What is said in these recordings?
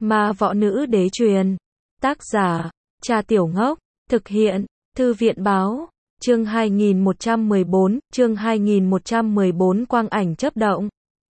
Ma võ nữ đế truyền. Tác giả, Cha Tiểu Ngốc. Thực hiện, Thư viện báo. Chương 2114 quang ảnh chớp động.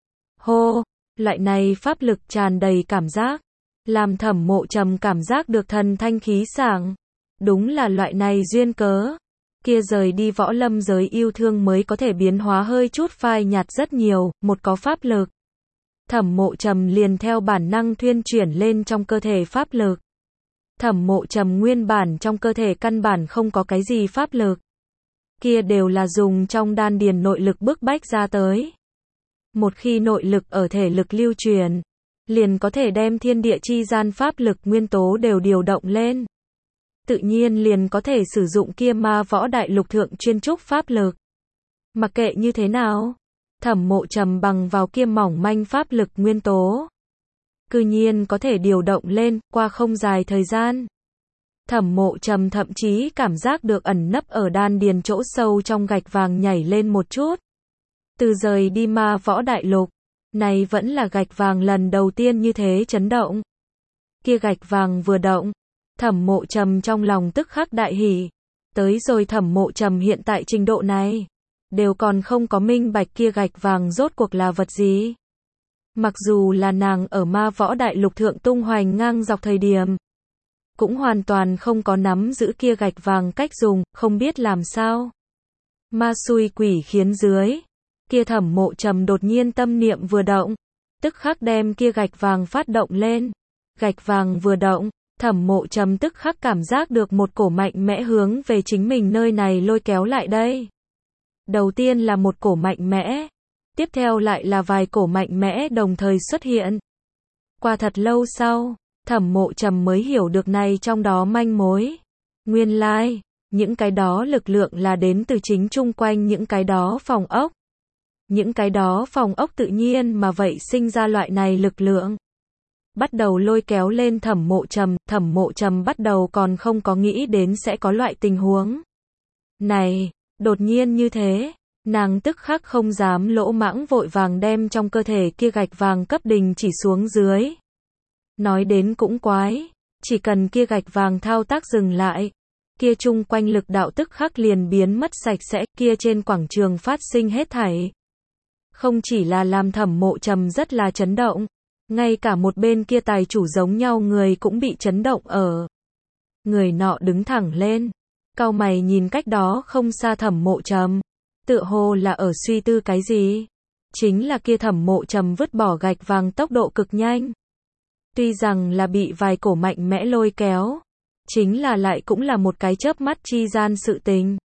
Hô, loại này pháp lực tràn đầy cảm giác, làm Thẩm Mộ Trầm cảm giác được thần thanh khí sảng. Đúng là loại này duyên cớ. Kia rời đi võ lâm giới yêu thương mới có thể biến hóa hơi chút phai nhạt rất nhiều, một có pháp lực. Thẩm Mộ Trầm liền theo bản năng thuyên chuyển lên trong cơ thể pháp lực. Thẩm Mộ Trầm nguyên bản trong cơ thể căn bản không có cái gì pháp lực. Kia đều là dùng trong đan điền nội lực bức bách ra tới. Một khi nội lực ở thể lực lưu truyền, liền có thể đem thiên địa chi gian pháp lực nguyên tố đều điều động lên. Tự nhiên liền có thể sử dụng kia ma võ đại lục thượng chuyên trúc pháp lực. Mặc kệ như thế nào, Thẩm Mộ Trầm bằng vào kia mỏng manh pháp lực nguyên tố, cư nhiên có thể điều động lên, qua không dài thời gian. Thẩm Mộ Trầm thậm chí cảm giác được ẩn nấp ở đan điền chỗ sâu trong gạch vàng nhảy lên một chút. Từ rời đi ma võ đại lục, này vẫn là gạch vàng lần đầu tiên như thế chấn động. Kia gạch vàng vừa động, Thẩm Mộ Trầm trong lòng tức khắc đại hỉ. Tới rồi Thẩm Mộ Trầm hiện tại trình độ này, đều còn không có minh bạch kia gạch vàng rốt cuộc là vật gì. Mặc dù là nàng ở ma võ đại lục thượng tung hoành ngang dọc thời điểm, cũng hoàn toàn không có nắm giữ kia gạch vàng cách dùng, không biết làm sao. Ma xui quỷ khiến dưới, kia Thẩm Mộ Trầm đột nhiên tâm niệm vừa động, tức khắc đem kia gạch vàng phát động lên. Gạch vàng vừa động, Thẩm Mộ Trầm tức khắc cảm giác được một cổ mạnh mẽ hướng về chính mình nơi này lôi kéo lại đây. Đầu tiên là một cổ mạnh mẽ, tiếp theo lại là vài cổ mạnh mẽ đồng thời xuất hiện. Qua thật lâu sau, Thẩm Mộ Trầm mới hiểu được này trong đó manh mối. Nguyên lai, những cái đó lực lượng là đến từ chính chung quanh những cái đó phòng ốc. Những cái đó phòng ốc tự nhiên mà vậy sinh ra loại này lực lượng. Bắt đầu lôi kéo lên Thẩm Mộ Trầm bắt đầu còn không có nghĩ đến sẽ có loại tình huống này, đột nhiên như thế, nàng tức khắc không dám lỗ mãng vội vàng đem trong cơ thể kia gạch vàng cấp đình chỉ xuống dưới. Nói đến cũng quái, chỉ cần kia gạch vàng thao tác dừng lại, kia chung quanh lực đạo tức khắc liền biến mất sạch sẽ, kia trên quảng trường phát sinh hết thảy. Không chỉ là làm Thẩm Mộ Trầm rất là chấn động, ngay cả một bên kia tài chủ giống nhau người cũng bị chấn động ở. Người nọ đứng thẳng lên, cau mày nhìn cách đó không xa Thẩm Mộ Trầm, tựa hồ là ở suy tư cái gì. Chính là kia Thẩm Mộ Trầm vứt bỏ gạch vàng tốc độ cực nhanh. Tuy rằng là bị vài cổ mạnh mẽ lôi kéo, chính là lại cũng là một cái chớp mắt chi gian sự tình.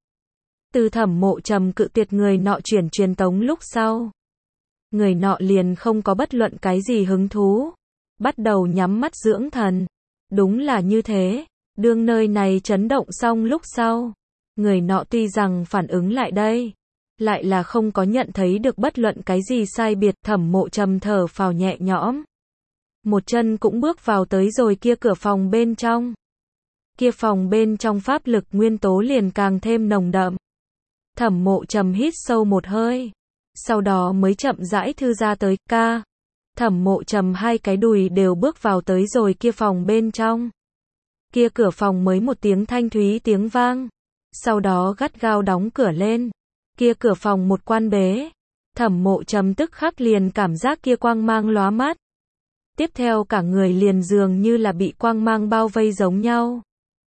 Từ Thẩm Mộ Trầm cự tuyệt người nọ truyền tống lúc sau, người nọ liền không có bất luận cái gì hứng thú, bắt đầu nhắm mắt dưỡng thần. Đúng là như thế, đương nơi này chấn động xong lúc sau, người nọ tuy rằng phản ứng lại đây, lại là không có nhận thấy được bất luận cái gì sai biệt. Thẩm Mộ Trầm thở phào nhẹ nhõm, một chân cũng bước vào tới rồi kia cửa phòng bên trong. Kia phòng bên trong pháp lực nguyên tố liền càng thêm nồng đậm. Thẩm Mộ Trầm hít sâu một hơi, sau đó mới chậm rãi thư ra tới. Thẩm Mộ Trầm hai cái đùi đều bước vào tới rồi kia phòng bên trong. Kia cửa phòng mới một tiếng thanh thúy tiếng vang, sau đó gắt gao đóng cửa lên. Kia cửa phòng một quan bế, Thẩm Mộ Trầm tức khắc liền cảm giác kia quang mang lóa mắt. Tiếp theo cả người liền dường như là bị quang mang bao vây giống nhau.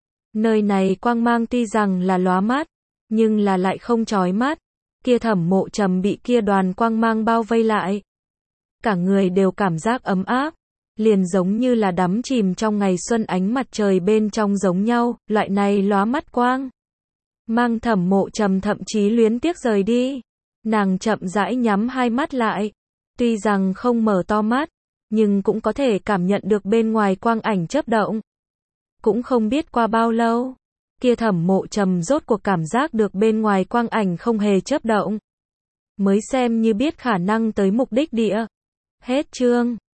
Nơi này quang mang tuy rằng là lóa mắt, nhưng là lại không chói mắt. Kia Thẩm Mộ Trầm bị kia đoàn quang mang bao vây lại, cả người đều cảm giác ấm áp, liền giống như là đắm chìm trong ngày xuân ánh mặt trời bên trong giống nhau. Loại này lóa mắt quang mang Thẩm Mộ Trầm thậm chí luyến tiếc rời đi. Nàng chậm rãi nhắm hai mắt lại, tuy rằng không mở to mắt, nhưng cũng có thể cảm nhận được bên ngoài quang ảnh chớp động. Cũng không biết qua bao lâu, kia Thẩm Mộ Trầm rốt cuộc cảm giác được bên ngoài quang ảnh không hề chớp động, mới xem như biết khả năng tới mục đích địa. Hết chương.